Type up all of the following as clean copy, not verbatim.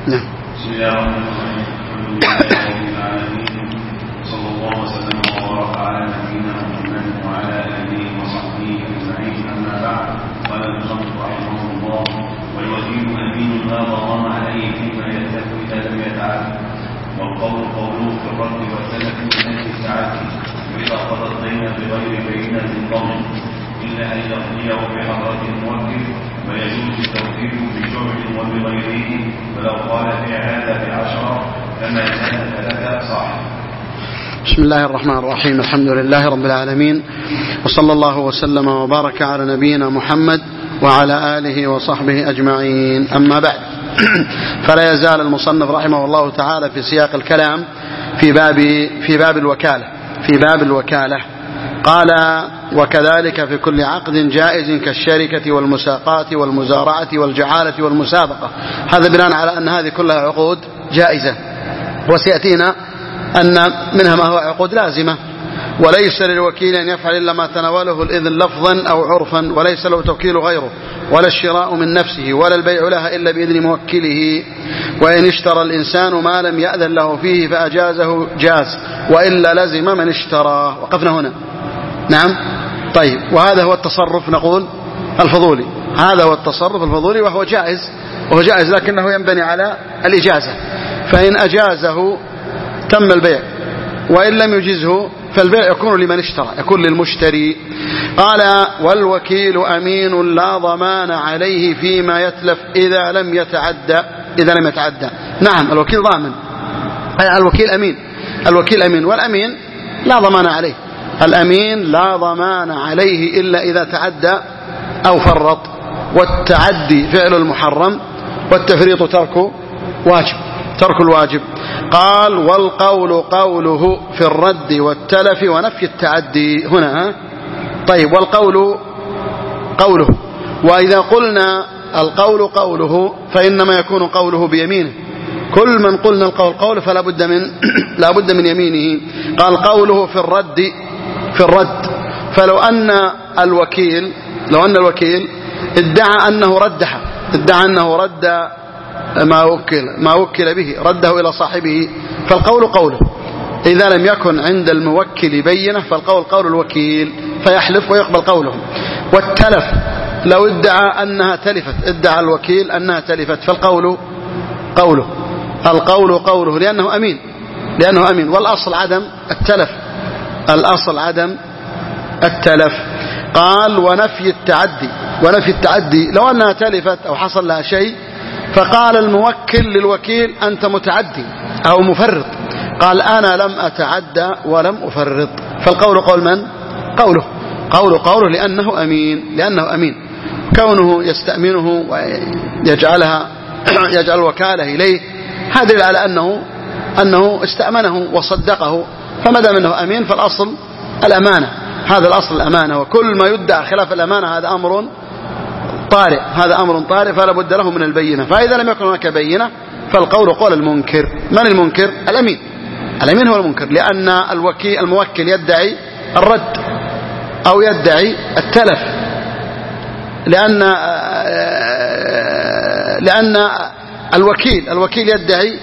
نعم. بسم الله الرحمن الرحيم. الحمد لله رب العالمين، صلى الله وسلم وبارك على نبينا محمد وعلى آله وصحبه أجمعين. أما بعد، قال المصنف رحمه الله: والوكيل أمين لا ضمان عليه فيما يتلف إذا لم يتعد، والقول قوله في الرد والتلف من أجل التعدي، وإذا قضى الدين بغير بينة ضمن إلا أن يقضيه بحضرة الموكل، ويجوز التوكيل بجمع وبغيره، ولو قال في هذا ب10 كما كان فلك صاحب. بسم الله الرحمن الرحيم. الحمد لله رب العالمين، وصلى الله وسلم وبارك على نبينا محمد وعلى آله وصحبه أجمعين. أما بعد، فلا يزال المصنف رحمه الله تعالى في سياق الكلام في باب الوكالة. قال: وكذلك في كل عقد جائز كالشركة والمساقات والمزارعة والجعالة والمسابقة. هذا بناء على أن هذه كلها عقود جائزة، وسيأتينا أن منها ما هو عقود لازمة. وليس للوكيل أن يفعل إلا ما تناوله الإذن لفظا أو عرفا، وليس له توكيل غيره، ولا الشراء من نفسه، ولا البيع لها إلا بإذن موكله. وإن اشترى الإنسان ما لم يأذن له فيه فأجازه جاز، وإلا لزم من اشتراه. وقفنا هنا. نعم. طيب، وهذا هو التصرف نقول الفضولي. هذا هو التصرف الفضولي، وهو جائز لكنه ينبني على الإجازة. فإن أجازه تم البيع، وإن لم يجزه فالبيع يكون لمن اشترى، يكون للمشتري. قال: والوكيل أمين لا ضمان عليه فيما يتلف إذا لم يتعدى. نعم، الوكيل ضامن، الوكيل أمين، والأمين لا ضمان عليه. الأمين لا ضمان عليه إلا إذا تعدى أو فرط، والتعدي فعل المحرم، والتفريط ترك الواجب. قال: والقول قوله في الرد والتلف ونفي التعدي. هنا طيب، والقول قوله، وإذا قلنا القول قوله فإنما يكون قوله بيمينه. كل من قلنا القول قوله فلا بد من يمينه. قال: قوله في الرد. فلو أن الوكيل ادعى أنه رد ما وكل به، رده إلى صاحبه، فالقول قوله. إذا لم يكن عند الموكل بينة فالقول قول الوكيل، فيحلف ويقبل قوله. والتلف لو ادعى الوكيل أنها تلفت فالقول قوله. القول قوله لأنه أمين، والأصل عدم التلف. قال: ونفي التعدي لو أنها تلفت أو حصل لها شيء، فقال الموكل للوكيل: أنت متعدي أو مفرط. قال: أنا لم أتعدى ولم أفرط. فالقول قول من؟ قوله لأنه أمين. كونه يستأمنه ويجعل الوكالة إليه، هذا على أنه استأمنه وصدقه، فما دام أنه أمين فالأصل الأمانة. هذا الأصل الأمانة، وكل ما يدعى خلاف الأمانة هذا أمر طارئ، فلا بد له من البينة. فإذا لم يكن هناك بينة فالقول قول المنكر. من المنكر؟ الأمين هو المنكر، لأن الموكل يدعي الرد أو يدعي التلف، لأن الوكيل يدعي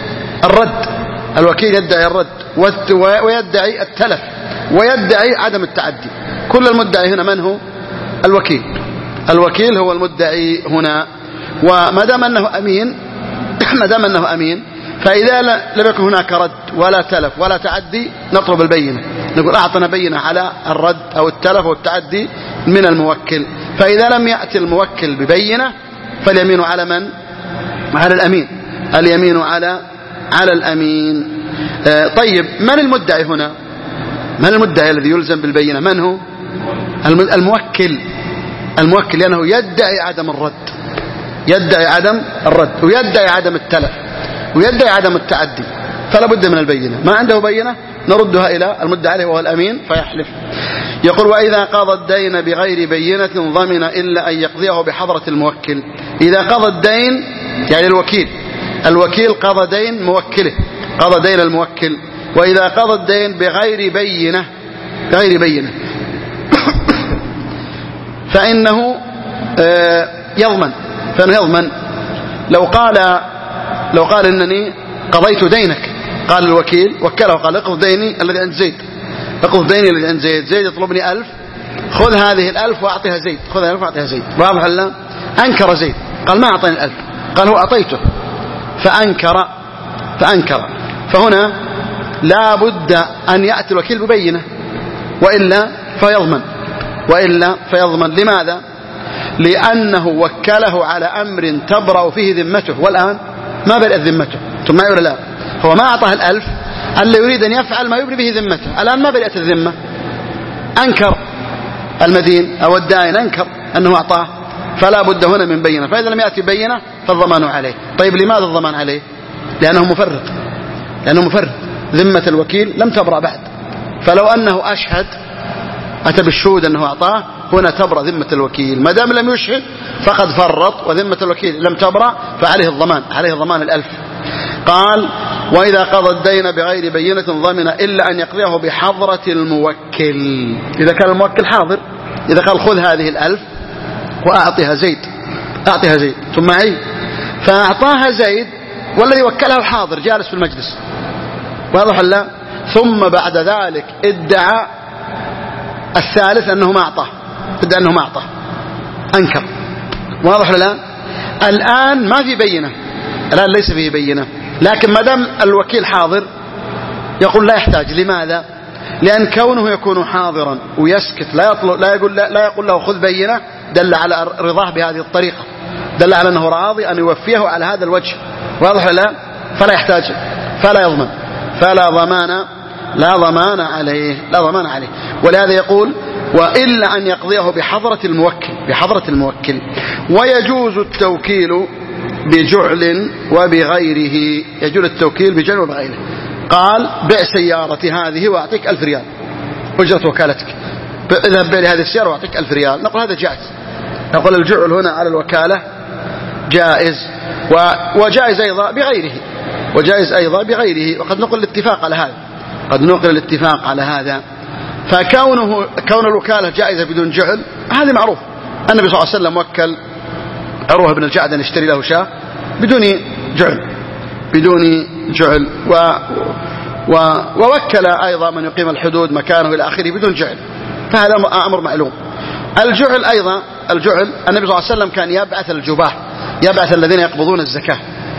الرد، ويدعي التلف، ويدعي عدم التعدي. كل المدعي هنا من هو؟ الوكيل هو المدعي هنا. وما دام أنه أمين فإذا لم يكن هناك رد ولا تلف ولا تعدي نطلب البينة، نقول: أعطنا بينة على الرد أو التلف أو التعدي من الموكل. فإذا لم يأتي الموكل ببينة فاليمين على من؟ على الأمين. اليمين على الأمين. طيب، من المدعي هنا؟ من المدعي الذي يلزم بالبينة؟ من هو؟ الموكل، لأنه يدعي عدم الرد، ويدعي عدم التلف، ويدعي عدم التعدي، فلا بد من البينة. ما عنده بينة نردها إلى المدعي عليه وهو الأمين فيحلف. يقول: وإذا قضى الدين بغير بينة ضمن إلا أن يقضيه بحضرة الموكل. إذا قضى الدين يعني الوكيل قضى دين موكله، قضى دين الموكل. وإذا قضى الدين بغير بينة فإنه يضمن. لو قال لو قال إنني قضيت دينك، قال الوكيل وكله قال اقض ديني الذي عند زيد، اقض ديني الذي عند زيد، زيد يطلبني 1000، خذ هذه 1000 وأعطيها زيد، خذ 1000 وأعطيها زيد. واضح ولا؟ أنكر زيد، قال ما أعطاني 1000، قال هو أعطيته، فأنكر. فهنا لا بد أن يأتي الوكيل ببينة، وإلا فيضمن. لماذا؟ لأنه وكله على أمر تبرأ فيه ذمته، والآن ما برئت ذمته. ثم ولا لا؟ هو ما أعطاه 1000 اللي يريد أن يفعل ما يبري به ذمته، الآن ما برئت الذمة، أنكر المدين أو الدائن، أنكر أنه أعطاه، فلا بد هنا من بينة. فإذا لم يأتي بينة فالضمان عليه. طيب لماذا الضمان عليه؟ لأنه مفرط، ذمة الوكيل لم تبرأ بعد، فلو أنه أشهد أتى بالشهود أنه أعطاه، هنا تبرأ ذمة الوكيل. ما دام لم يشهد فقد فرط، وذمة الوكيل لم تبرأ، فعليه الضمان، عليه ضمان 1000. قال وإذا قضى الدين بغير بينة ضمن إلا أن يقضيه بحضرة الموكل. إذا كان الموكل حاضر، إذا قال خذ هذه 1000 وأعطيها زيد، ثم فأعطاها زيد والذي وكله حاضر جالس في المجلس، واضح لا؟ ثم بعد ذلك ادعى الثالث أنه ما أعطاه، أنكر، واضح لا؟ الآن ما في بينة، الآن ليس فيه بينة، لكن ما دام الوكيل حاضر يقول لا يحتاج. لماذا؟ لأن كونه يكون حاضرا ويسكت لا يقول له خذ بينة، دل على رضاه بهذه الطريقة، دل على أنه راضي أن يوفيه على هذا الوجه، واضح لا؟ فلا يحتاج، فلا يضمن، لا ضمان عليه. ولهذا يقول وإلا أن يقضيه بحضرة الموكل. ويجوز التوكيل بجعل وبغيره، قال بيع سيارتي هذه وأعطيك 1000 ريال أجرة وكالتك، اذهب بيع هذه السيارة وأعطيك 1000 ريال، نقول هذا جائز. نقول الجعل هنا على الوكالة جائز، وجائز أيضا بغيره، وقد نقل الاتفاق على هذا. كون الوكالة جائزة بدون جعل هذا معروف. النبي صلى الله عليه وسلم وكل عروة بن الجعد أن يشتري له شاة بدون جعل، ووكل أيضا من يقيم الحدود مكانه إلى آخره بدون جعل، فهذا أمر معلوم. الجعل النبي صلى الله عليه وسلم كان يبعث الذين يقبضون الزكاة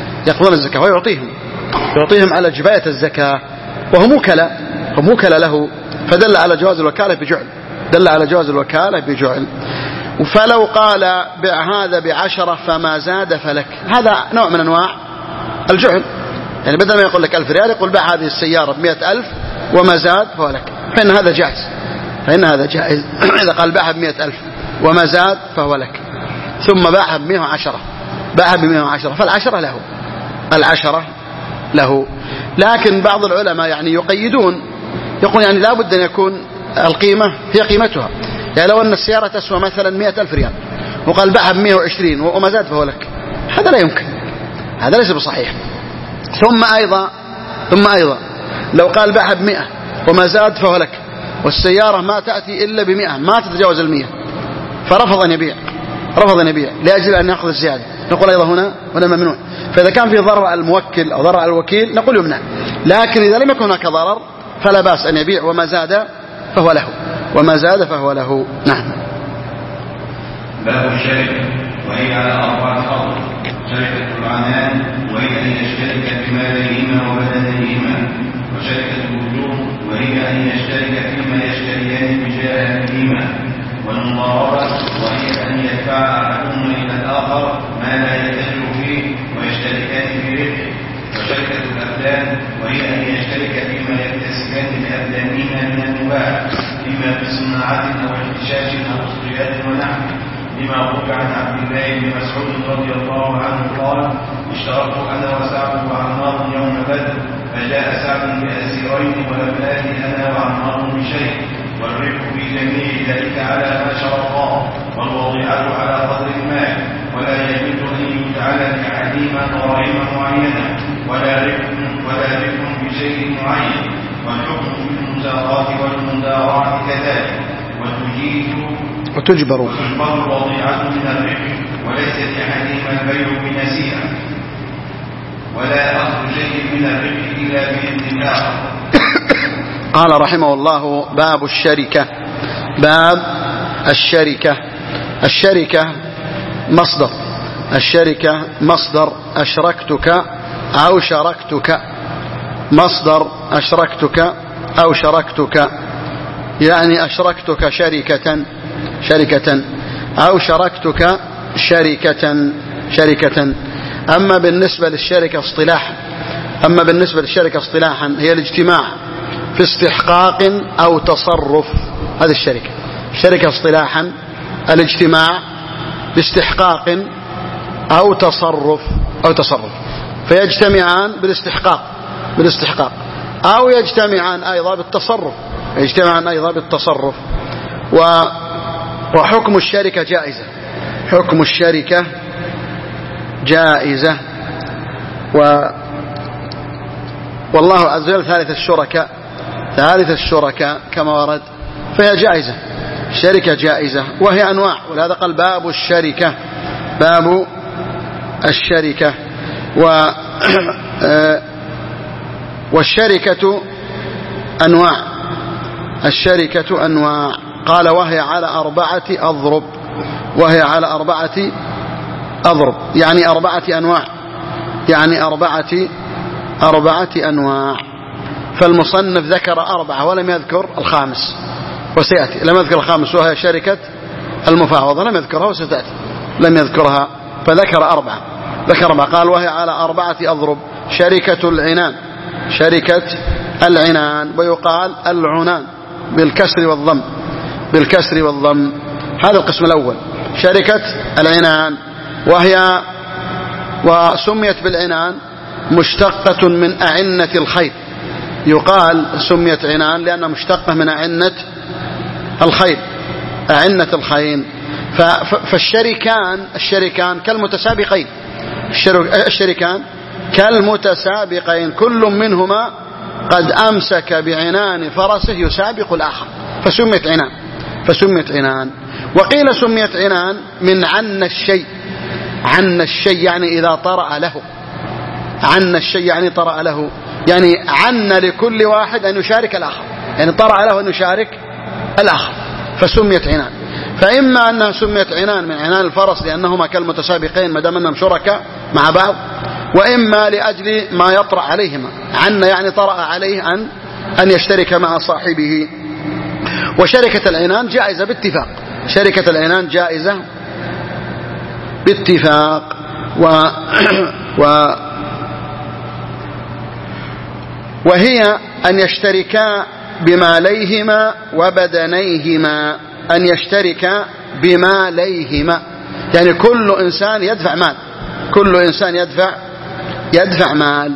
ويعطيهم على جباية الزكاة، وهم وكلاء له، فدل على جواز الوكالة بجعل. فلو قال بيع هذا ب10 فما زاد فلك، هذا نوع من أنواع الجعل، يعني بدل ما يقول لك 1000 ريال يقول بيع هذه السيارة ب100,000 وما زاد فهو لك، فإن هذا جائز. إذا قال باعها ب100,000 وما زاد فهو لك، ثم باعها ب110 فالعشرة له. لكن بعض العلماء يعني يقيدون، يقول يعني لا بد أن يكون القيمة هي قيمتها، يعني لو أن السيارة تسوى مثلا 100,000 ريال وقال باعها ب120 وما زاد فهو لك، هذا لا يمكن، هذا ليس بصحيح. ثم أيضا لو قال باعها ب100 وما زاد فهو لك، والسيارة ما تأتي إلا ب100 ما تتجاوز 100، فرفض أن يبيع لأجل أن يأخذ الزيادة، نقول أيضا هنا ممنوع. فإذا كان في ضرر على الموكل أو ضرر على الوكيل نقول يمنع، لكن إذا لم يكن هناك ضرر فلا بأس أن يبيع وما زاد فهو له. نعم. باب الشركة، وهي على 4 أرض: شركة العنان وهي أن يشترك بماليهما وبدنيهما، وشركة الوجوه وهي أن يشترك فيما يشتريان بجاههما، والمضاربة وهي أن يدفع أحدهما إلى الآخر ما لا يتجر فيه ويشتركان في ربحه، وشركة الأبدان وهي أن يشترك فيما يكتسبان بأبدانهما من المباح، إما في صناعة أو احتشاش أو اصطياد ونحو، لما روي عن عبد الله بن مسعود رضي الله عنه قال: اشتركت أنا وسعد وعمار يوم بدر، فجاء سعد بأسيرين ولم آتي أنا وعمار بشيء، والربح في جميع ذلك على ما شرطا، والوضيعة على قدر المال، ولا يجوز أن يجعل لأحدهما غرائم معينة ولا ربح بشيء معين، والحكم في المزارات والمدارات كذلك، وتجبر الوضيعة من الربح، وليس لأحدهما البيع بنسيئة. 4 ولا أخذ شيء من الربح إلا باتفاق. قال رحمه الله: باب الشركة. باب الشركة. الشركة مصدر. الشركة مصدر أشركتك أو شركتك. مصدر أشركتك أو شركتك، يعني أشركتك شركة أو شركتك شركة. أما بالنسبة للشركة اصطلاحا هي الاجتماع في استحقاق أو تصرف. هذه الشركة اصطلاحا الاجتماع باستحقاق أو تصرف فيجتمعان بالاستحقاق أو يجتمعان أيضا بالتصرف. وحكم الشركة جائزة. والله عز وجل ثالث الشركاء كما ورد، فهي جائزة. الشركة جائزة وهي أنواع، ولهذا قال باب الشركة. والشركة أنواع. قال: وهي على 4 أضرب. يعني 4 أنواع. فالمصنف ذكر 4 ولم يذكر الخامس، وسيأتي. لم يذكر الخامس وهي شركة المفاوضة، لم يذكرها وستأتي. لم يذكرها فذكر 4. قال: وهي على 4 أضرب. شركة العنان، ويقال العنان بالكسر والضم. هذا القسم الأول، شركة العنان، وسميت بالعنان مشتقة من أعنة الخيل. يقال سميت عنان لأنها مشتقة من أعنة الخيل. فالشركان كالمتسابقين، كل منهما قد أمسك بعنان فرسه يسابق الآخر، فسميت عنان. وقيل سميت عنان من عن الشيء يعني إذا طرأ له، يعني عن لكل واحد أن يشارك الآخر، يعني طرأ له أن يشارك الآخر، فسميت عنان. فإما أنها سميت عنان من عنان الفرس لأنهما كالمتسابقين ما دام أنهم شركاء مع بعض، وإما لأجل ما يطرأ عليهما. عن يعني طرأ عليه أن يشترك مع صاحبه. وشركة العنان جائزة باتفاق. وهي أن يشتركا بماليهما وبدنيهما. يعني كل إنسان يدفع مال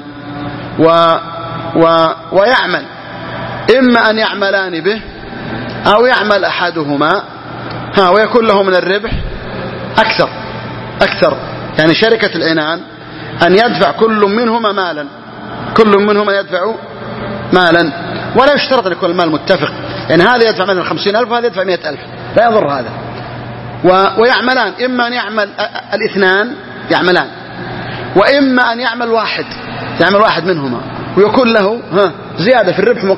ويعمل، إما أن يعملان به أو يعمل أحدهما ويكون له من الربح أكثر. يعني شركة العنان أن يدفع كل منهما يدفع مالا، ولا يشترط أن يكون المال متفق. يعني هذا يدفع مثلا 50,000 وهذا يدفع 100,000، لا يضر هذا. ويعملان، إما أن يعمل الاثنان يعملان، وإما أن يعمل واحد منهما ويكون له زيادة في الربح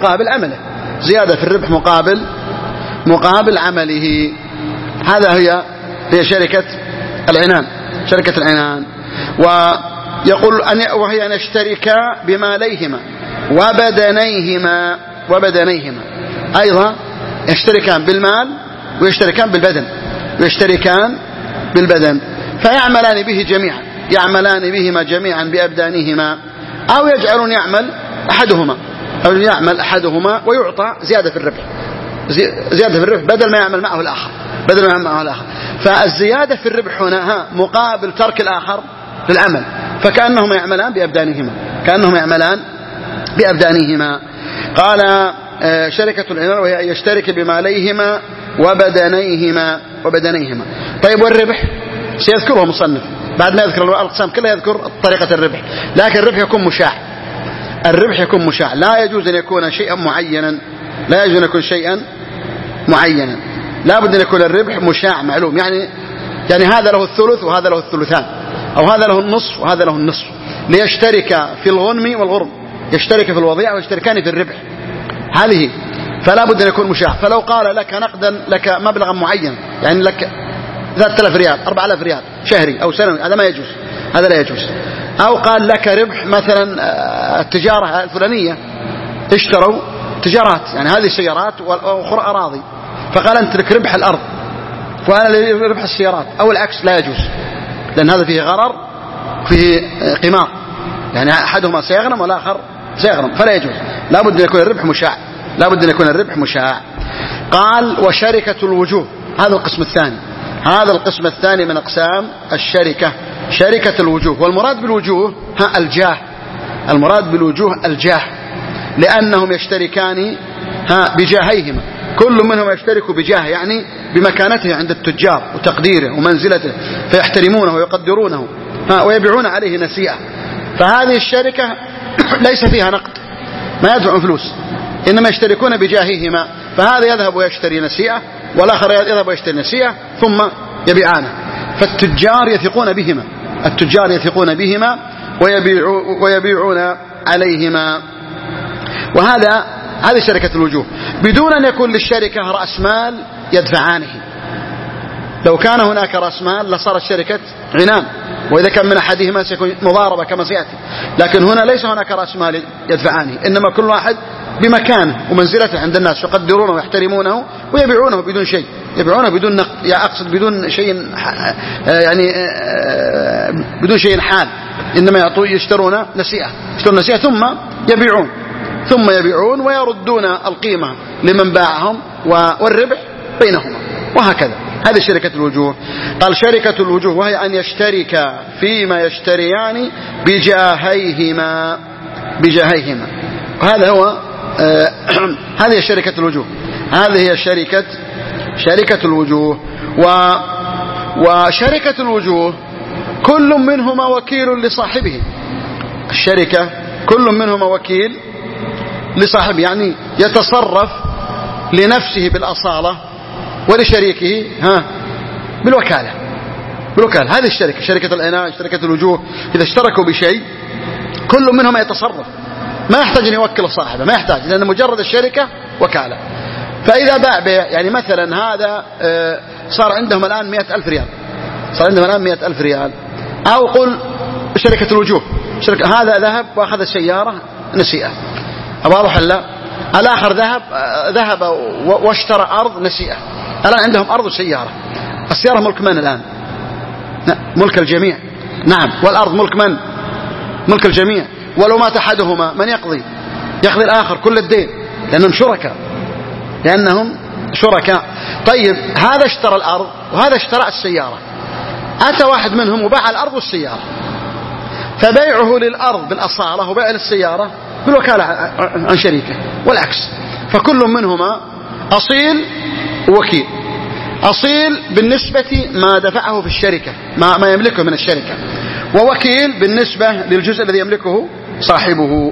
مقابل عمله. هذا هي شركة العنان. ويقول وهي أن يشتركا بماليهما وبدنيهما أيضا، يشتركان بالمال ويشتركان بالبدن، فيعملان بهما جميعا بأبدانهما، أو يجعلون يعمل أحدهما ويعطى زيادة في الربح بدل ما يعمل معه الآخر. فالزيادة في الربح هنا مقابل ترك الآخر للعمل، فكأنهما يعملان بأبدانهما. قال شركة العنان وهي يشترك بماليهما وبدنيهما. طيب، والربح سيذكره مصنف بعد ما يذكر الأقسام كلها، يذكر طريقة الربح. لكن الربح يكون مشاع، لا يجوز أن يكون شيئا معينا، لا بد أن يكون الربح مشاع معلوم. يعني هذا له الثلث وهذا له الثلثان، أو هذا له النصف وهذا له النصف، ليشترك في الغنم والغرم، يشترك في الوضيعة ويشتركان في الربح، هذه فلا بد أن يكون مشاع. فلو قال لك نقدا لك مبلغا معين، يعني لك 3000 ريال 4000 ريال شهري أو سنوي، هذا ما يجوز، هذا لا يجوز. أو قال لك ربح مثلا التجارة الفلانية، اشتروا تجارات يعني هذه سيارات وأخرى أراضي، فقال أنت لك ربح الأرض وأنا لي ربح السيارات أو العكس، لا يجوز، لأن هذا فيه غرر فيه قمار، يعني أحدهما سيغنم والآخر سيغنم، فلا يجوز، لا بد أن يكون الربح مشاع، لا بد أن يكون الربح مشاع. قال وشركة الوجوه، هذا القسم الثاني، هذا القسم الثاني من أقسام الشركة، شركة الوجوه. والمراد بالوجوه الجاه، المراد بالوجوه الجاه، لأنهم يشتركان بجاهيهما، كل منهم يشترك بجاه يعني بمكانته عند التجار وتقديره ومنزلته، فيحترمونه ويقدرونه ويبيعون عليه نسيئة. فهذه الشركة ليس فيها نقد، ما يدفعون فلوس، إنما يشتركون بجاههما، فهذا يذهب ويشتري نسيئة والآخر يذهب ويشتري نسيئة ثم يبيعانه. فالتجار يثقون بهما، التجار يثقون بهما ويبيعون عليهما. هذه شركة الوجوه، بدون أن يكون للشركة رأس مال يدفعانه. لو كان هناك رأس مال لصارت شركة عنان، وإذا كان من أحدهما سيكون مضاربة كما سيأتي، لكن هنا ليس هناك رأس مال يدفعانه، إنما كل واحد بمكانه ومنزلته عند الناس، يقدرونه ويحترمونه ويبيعونه بدون شيء، يبيعونه بدون نقد، يعني أقصد بدون شيء يعني بدون شيء حال، إنما يشترون نسيئة ثم يبيعون ويردون القيمة لمن باعهم والربح بينهما، وهكذا. هذه شركة الوجوه. قال شركة الوجوه وهي أن يشترك فيما يشتريان بجاهيهما، وهذا هو هذه شركة الوجوه، هذه هي شركة الوجوه. وشركة الوجوه كل منهما وكيل لصاحبه، الشركة كل منهما وكيل لصاحبه، يعني يتصرف لنفسه بالأصالة ولشريكه بالوكالة. هذه الشركة، شركة العناية، شركة الوجوه، إذا اشتركوا بشيء كل منهما يتصرف، ما يحتاج أن يوكل صاحبه، ما يحتاج، لأن مجرد الشركة وكالة. فإذا باع بيع، يعني مثلا هذا صار عندهم الآن 100,000 ريال، صار عندهم الآن 100,000 ريال، أو قل شركة الوجوه، هذا ذهب وأخذ السيارة نسيئة، واضح لا؟ الآخر ذهب واشترى أرض نسيئة، الآن عندهم أرض وسيارة، السيارة ملك من الآن؟ ملك الجميع، نعم، والأرض ملك من؟ ملك الجميع. ولو مات أحدهما من يقضي الآخر كل الدين، لأنهم شركاء. طيب هذا اشترى الأرض وهذا اشترى السيارة، أتى واحد منهم وباع الأرض والسيارة، فبيعه للأرض بالأصالة وبيع للسيارة بالوكالة عن شريكه، والعكس. فكل منهما أصيل ووكيل، أصيل بالنسبة ما دفعه في الشركة، ما يملكه من الشركة، ووكيل بالنسبة للجزء الذي يملكه صاحبه.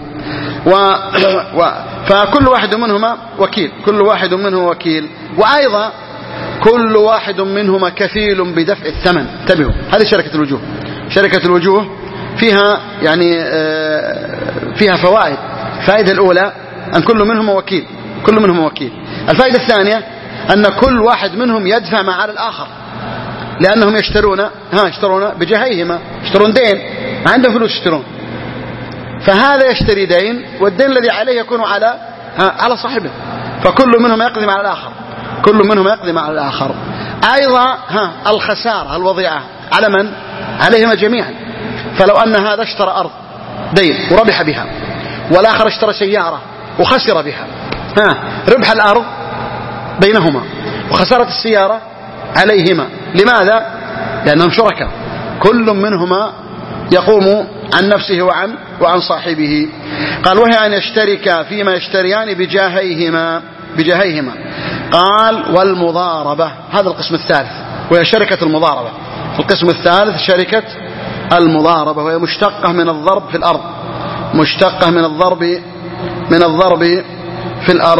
فكل واحد منهما وكيل، كل واحد منه وكيل، وأيضا كل واحد منهما كفيل بدفع الثمن. انتبهوا، هذه شركة الوجوه. شركة الوجوه فيها يعني فيها فوائد. الفائدة الأولى أن كل منهما وكيل، الفائدة الثانية أن كل واحد منهم يدفع ما على الآخر، لأنهم يشترون بجهيهما، يشترون دين، ما عندهم فلوس يشترون، فهذا يشتري دين والدين الذي عليه يكون على صاحبه، فكل منهم يقضي على الآخر، أيضا الخسارة الوضيعة على من؟ عليهما جميعا. فلو أن هذا اشترى أرض دين وربح بها، والآخر اشترى سيارة وخسر بها، ربح الأرض بينهما وخسارة السيارة عليهما. لماذا؟ لأنهم شركاء، كل منهما يقوم عن نفسه وعن صاحبه. قال وهي أن يشترك فيما يشتريان بجاهيهما. قال والمضاربة، هذا القسم الثالث، وهي شركة المضاربة. القسم الثالث شركة المضاربة، وهي مشتقة من الضرب في الأرض، مشتقة من الضرب في الأرض.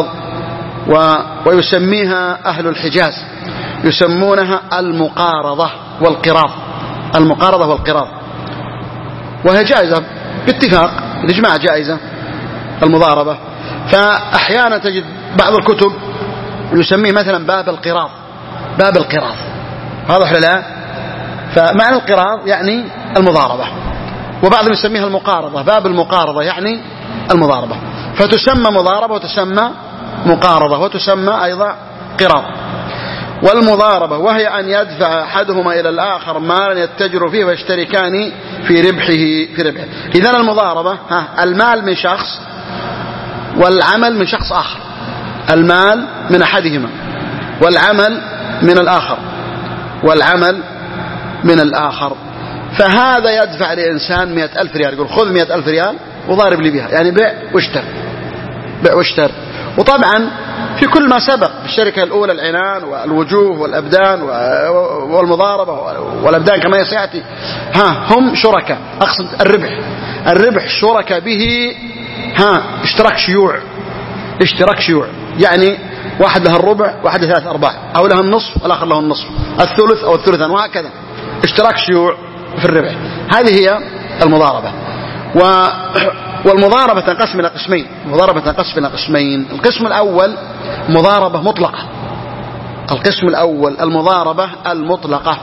ويسميها أهل الحجاز يسمونها المقارضة والقراض. وهي جائزة باتفاق الإجماع، جائزة المضاربة. فأحيانا تجد بعض الكتب يسميه مثلا باب القراض، باب القراض، واضح ولا لا؟ فمعنى القراض يعني المضاربة، وبعضهم يسميها المقارضة، باب المقارضة يعني المضاربة، فتسمى مضاربة وتسمى مقارضة وتسمى أيضا قراض. والمضاربة وهي أن يدفع أحدهما إلى الآخر مالا يتجر فيه ويشتركان في ربحه. إذن المضاربة المال من شخص والعمل من شخص آخر، المال من أحدهما والعمل من الآخر، والعمل من الآخر. فهذا يدفع لإنسان 100,000 ريال، يقول خذ 100,000 ريال وضارب لي بها، يعني بيع واشتر، بيع واشتر. وطبعا في كل ما سبق في الشركة الأولى العنان والوجوه والأبدان والمضاربة والأبدان كما سيأتي، هم شركاء، أقصد الربح شركاء به، اشتراك شيوع، يعني واحد له الربع واحد له 3/4، أو له النصف والآخر له النصف، الثلث أو الثلثان، وهكذا اشتراك شيوع في الربح. هذه هي المضاربة. والمضاربة تنقسم إلى قسمين. المضاربة تنقسم إلى قسمين. القسم الأول مضاربة مطلقة. القسم الأول المضاربة المطلقة،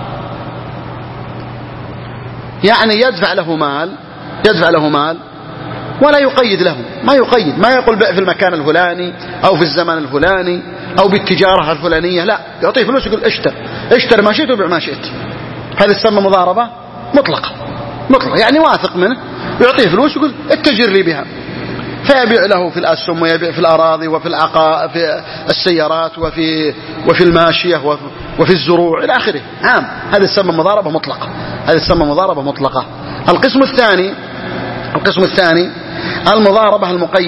يعني يدفع له مال ولا يقيد له، ما يقول بيع في المكان الفلاني أو في الزمان الفلاني أو بالتجارة الفلانية، لا، يعطيه فلوس يقول اشتر ما شئت وبيع ما شئت. هذا تسمى مضاربة مطلقة، يعني واثق منه، يعطيه فلوس يقول اتجر لي بها، فيبيع له في الأسهم ويبيع في الأراضي وفي في السيارات وفي الماشية وفي الزروع إلى آخره. هذا تسمى مضاربة مطلقة. القسم الثاني المضاربة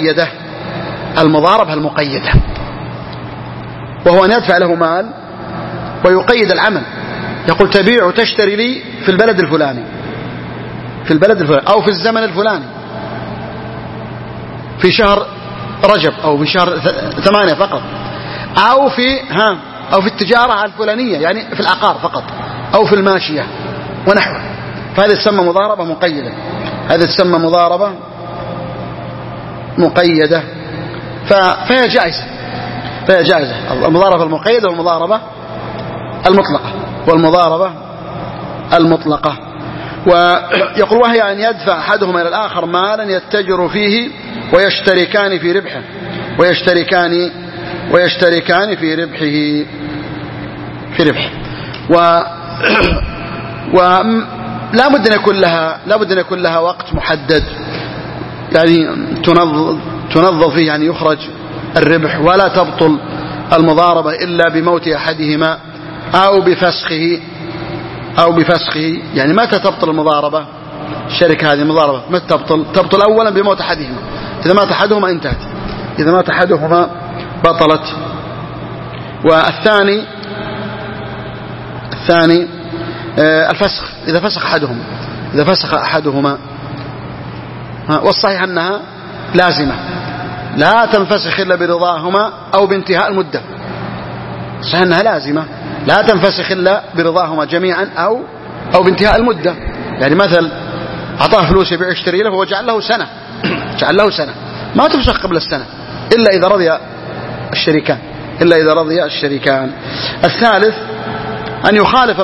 المقيدة، وهو أن يدفع له مال ويقيد العمل، يقول تبيع وتشتري لي في البلد الفلاني أو في الزمن الفلاني، في شهر رجب أو في شهر 8 فقط، أو في التجارة الفلانية، يعني في العقار فقط، أو في الماشية ونحوه. فهذا تسمى مضاربة مقيدة. فهي جائزة المضاربة المقيدة والمضاربة المطلقة. ويقول وهي أن يدفع أحدهما إلى الآخر مالا يتجر فيه ويشتركان في ربحه في ربحه. ولا بد أن يكون لها وقت محدد، يعني تنظر فيه، يعني يخرج الربح، ولا تبطل المضاربة إلا بموت أحدهما أو بفسخه. يعني متى تبطل المضاربة؟ الشركة هذه المضاربة متى تبطل أولا بموت أحدهما، إذا مات أحدهما انتهت، إذا مات أحدهما بطلت. والثاني الفسخ، إذا فسخ أحدهما، والصحيح أنها لازمة لا تنفسخ إلا برضاهما أو بانتهاء المدة. صحيح أنها لازمة لا تنفسخ إلا برضاهما جميعا أو بانتهاء المدة. يعني مثل أعطاه فلوس يبيع يشتري له، وهو جعل له سنة ما تفسخ قبل السنة إلا إذا رضي الشريكان. الثالث أن يخالف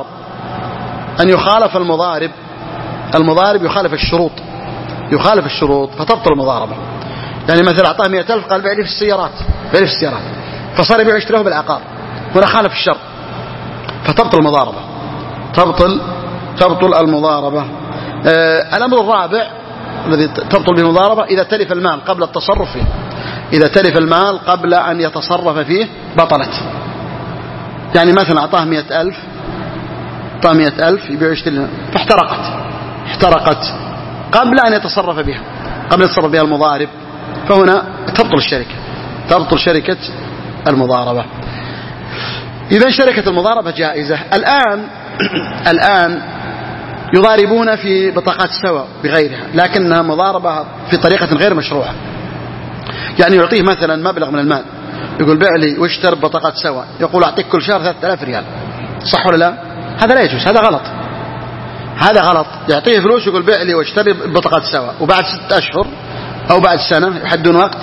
المضارب يخالف الشروط فتبطل المضاربة. يعني مثلا أعطاه 100,000 قال بيع لي في السيارات، فصار يبيع يشتريه بالعقار، هنا خالف الشرط فتبطل المضاربة. تبطل المضاربة. الأمر الرابع الذي تبطل به المضاربة إذا تلف المال قبل التصرف فيه. إذا تلف المال قبل أن يتصرف فيه بطلت. يعني مثلا أعطاه 100,000 يبيع يشتري فاحترقت قبل أن يتصرف بها، المضارب، فهنا تبطل شركة المضاربة. إذا شركة المضاربة جائزة. الآن يضاربون في بطاقات سوا بغيرها، لكنها مضاربة في طريقة غير مشروعة. يعني يعطيه مثلا مبلغ من المال، يقول بيع لي واشتر بطاقات سوا، يقول أعطيك كل شهر 3,000 ريال، صح ولا لا؟ هذا لا يجوز، هذا هذا غلط. يعطيه فلوس يقول بيع لي واشتري بطاقة سوا، وبعد 6 أشهر أو بعد سنة يحدون وقت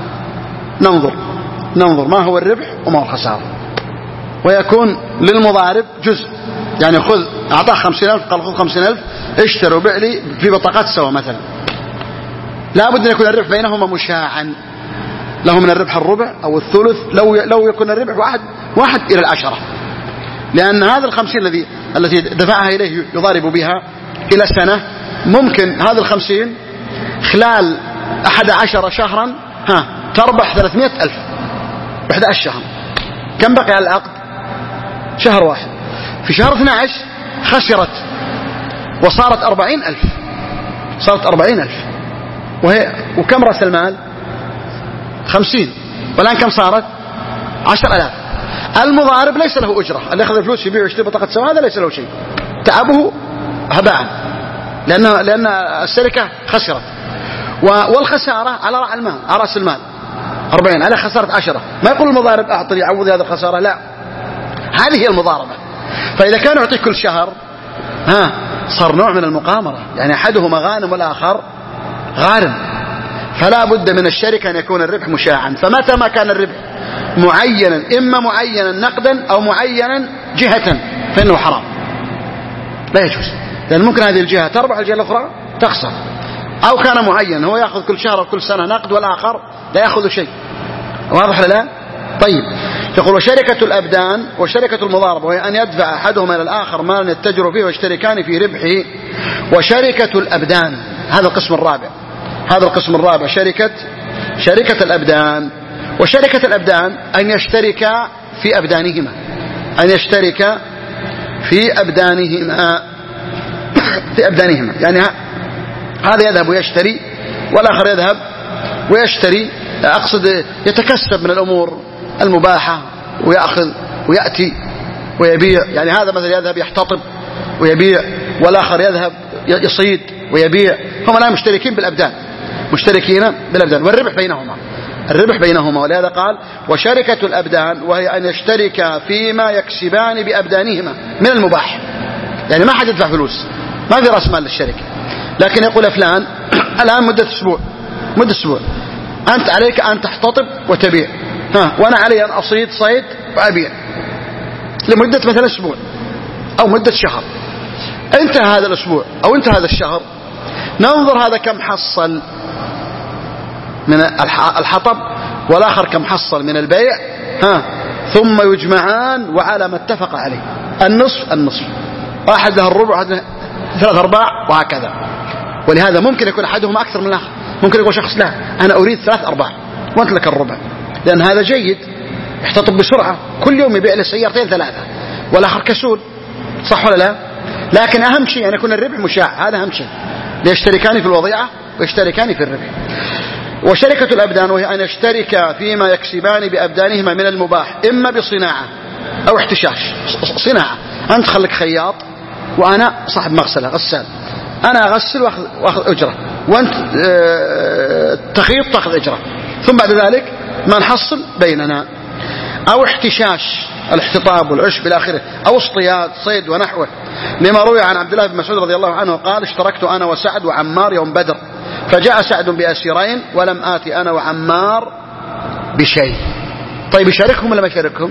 ننظر ما هو الربح وما هو الخسارة، ويكون للمضارب جزء. يعني أعطاه 50,000 قال خذ 50,000 اشتروا بيع لي في بطاقات سوا مثلا، لا بد أن يكون الربح بينهما مشاعا، له من الربح الربع أو الثلث لو يكون الربح واحد إلى 10، لأن هذا 50 التي دفعها إليه يضارب بها إلى سنة، ممكن هذا 50 خلال 11 شهرا تربح 300,000 11 شهر. كم بقي على العقد؟ شهر واحد. في شهر 12 خسرت وصارت 40,000، صارت 40,000 وكم رأس المال؟ 50، والآن كم صارت؟ 10,000. المضارب ليس له أجرة، اللي يأخذ الفلوس يبيع ويشتري بطاقة سوا هذا ليس له شيء، تعبه هباء، لأن الشركة خسرت، والخسارة على رأس المال 40 على خسارة 10. ما يقول المضارب أعطني عوضي هذه الخسارة، لا، هذه هي المضاربة. فإذا كان يعطيك كل شهر صار نوع من المقامرة، يعني أحدهما غانم والآخر غارم، فلا بد من الشركة أن يكون الربح مشاعا. فمتى ما كان الربح معينا، إما معينا نقدا أو معينا جهة، فإنه حرام لا يجوز، لأن ممكن هذه الجهة تربح الجهة الأخرى تخسر. أو كان معين هو يأخذ كل شهر أو كل سنة نقد والآخر لا يأخذ شيء، واضح لا؟ طيب، يقول وشركة الأبدان وشركة المضاربة، وهي أن يدفع أحدهما إلى الآخر مالا يتجر فيه ويشتركان في ربحه. وشركة الأبدان هذا القسم الرابع، شركة الأبدان. وشركة الأبدان أن يشتركا في أبدانهما، يعني هذا يذهب ويشتري والآخر يذهب ويشتري، أقصد يتكسب من الأمور المباحة ويأخذ ويأتي ويبيع. يعني هذا مثلا يذهب يحتطب ويبيع، والآخر يذهب يصيد ويبيع، هم الآن مشتركين بالأبدان، والربح بينهما. ولهذا قال وشركة الأبدان، وهي أن يشتركا فيما يكسبان بأبدانهما من المباح. يعني ما حد يدفع فلوس، ما في رأس مال للشركة، لكن يقول فلان الآن مدة أسبوع أنت عليك أن تحتطب وتبيع، وأنا علي أن أصيد صيد وأبيع لمدة مثلا أسبوع أو مدة شهر. انتهى هذا الأسبوع أو انتهى هذا الشهر، ننظر هذا كم حصل من الحطب والآخر كم حصل من البيع، ثم يجمعان وعلى ما اتفق عليه النصف، واحد له الربع واحد له 3/4 وهكذا. ولهذا ممكن يكون أحدهما أكثر من الآخر، ممكن يقول شخص لا أنا أريد 3/4 وأنت لك الربع، لأن هذا جيد يحتطب بسرعة كل يوم يبيع له سيارتين 3، والآخر كسول، صح ولا لا؟ لكن أهم شيء أن يكون الربح مشاع، هذا أهم شيء، ليشتركان في الوضيعة ويشتركان في الربح. وشركة الأبدان، وهي أن يشتركا فيما يكسبان بأبدانهما من المباح، إما بصناعة أو احتشاش. صناعة، أنت خلك خياط وأنا صاحب مغسلة غسال، أنا أغسل وأخذ أجرة، وأنت تخيط تأخذ أجرة، ثم بعد ذلك ما نحصل بيننا. أو احتشاش، الاحتطاب والعشب إلى آخره، أو اصطياد صيد ونحوه، لما روي عن عبد الله بن مسعود رضي الله عنه قال اشتركت أنا وسعد وعمار يوم بدر، فجاء سعد بأسيرين ولم آتي أنا وعمار بشيء. طيب يشاركهم ولا ما يشاركهم؟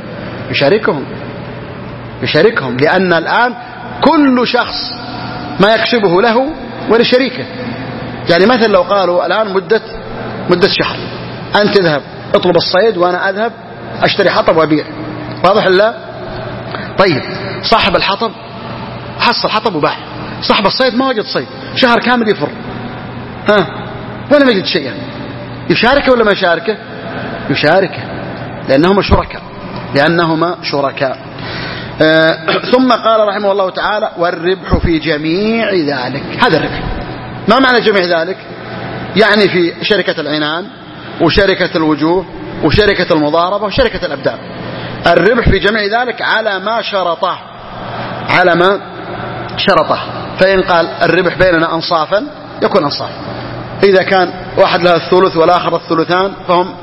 يشاركهم، لأن الآن كل شخص ما يكسبه له ولشريكه. يعني مثلا لو قالوا الآن مدة شهر، أنت تذهب اطلب الصيد وأنا أذهب أشتري حطب وأبيع، واضح لا؟ طيب صاحب الحطب حصل حطب وباع، صاحب الصيد ما وجد صيد، شهر كامل يفر ولا يجد شيئا، يشاركه ولا ما يشاركه؟ يشاركه، لأنهما شركاء. ثم قال رحمه الله تعالى والربح في جميع ذلك. هذا الربح ما معنى جميع ذلك؟ يعني في شركة العنان وشركة الوجوه وشركة المضاربة وشركة الأبدان، الربح في جميع ذلك على ما شرطه. فإن قال الربح بيننا أنصافا يكون أنصاف، إذا كان واحد له الثلث والآخر الثلثان فهم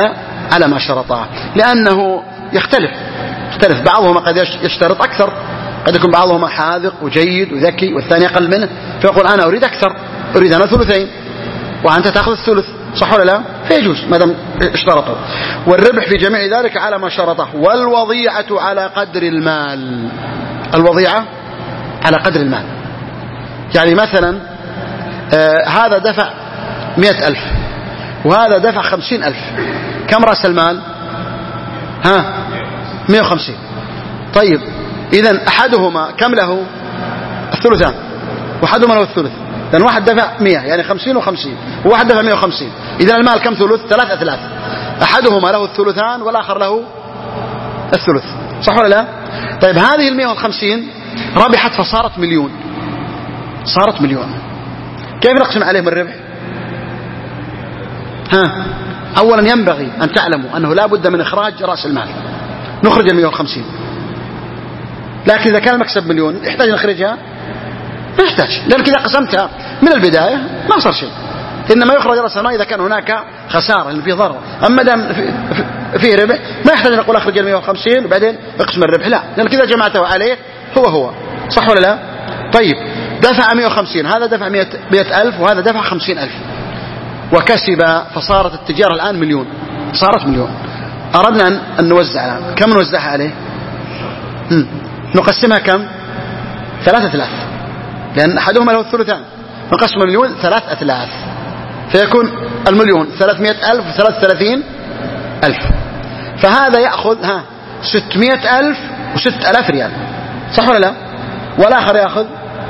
على ما شرطه، لأنه يختلف، بعضهم قد يشترط أكثر قد يكون بعضهما حاذق وجيد وذكي والثاني أقل منه، فيقول أنا أريد أكثر، أريد أنا ثلثين وأنت تأخذ الثلث، صح ولا لا؟ فيجوز ما دام اشترطوا. والربح في جميع ذلك على ما شرطه. والوضيعة على قدر المال، الوضيعة على قدر المال. يعني مثلا هذا دفع 100,000 وهذا دفع 50,000، كم رأس المال؟ 150. طيب إذن أحدهما كم له؟ الثلثان، وأحدهما له الثلث، لأن واحد دفع 100 يعني 50 و50، وواحد دفع 150. إذن المال كم ثلث؟ 3 أثلاث. أحدهما له الثلثان والآخر له الثلث، صح ولا لا؟ طيب هذه 150 ربحت فصارت مليون، صارت مليون، كيف نقسم عليهم الربح؟ أولا ينبغي أن تعلموا أنه لا بد من إخراج رأس المال، نخرج 150. لكن إذا كان المكسب مليون يحتاج نخرجها؟ ما يحتاج، لأنك إذا قسمتها من البداية ما صار شيء، إنما يخرج رأس المال إذا كان هناك خسارة اللي فيه ضرر. أما دام فيه ربح ما يحتاج نقول أخرج 150 وبعدين اقسم الربح، لا، لأنك إذا جمعته عليه هو صح ولا لا؟ طيب دفع 150، هذا دفع 100,000 وهذا دفع 50,000 وكسب، فصارت التجارة الآن مليون، صارت مليون. أردنا أن نوزعها، كم نوزعها عليه؟ نقسمها كم؟ 3 أثلاث، لأن أحدهما له الثلثان، نقسم المليون 3 أثلاث، فيكون المليون 300,000 و33,000. فهذا يأخذ 600,000 و6,000 ريال، صح ولا لا؟ والآخر يأخذ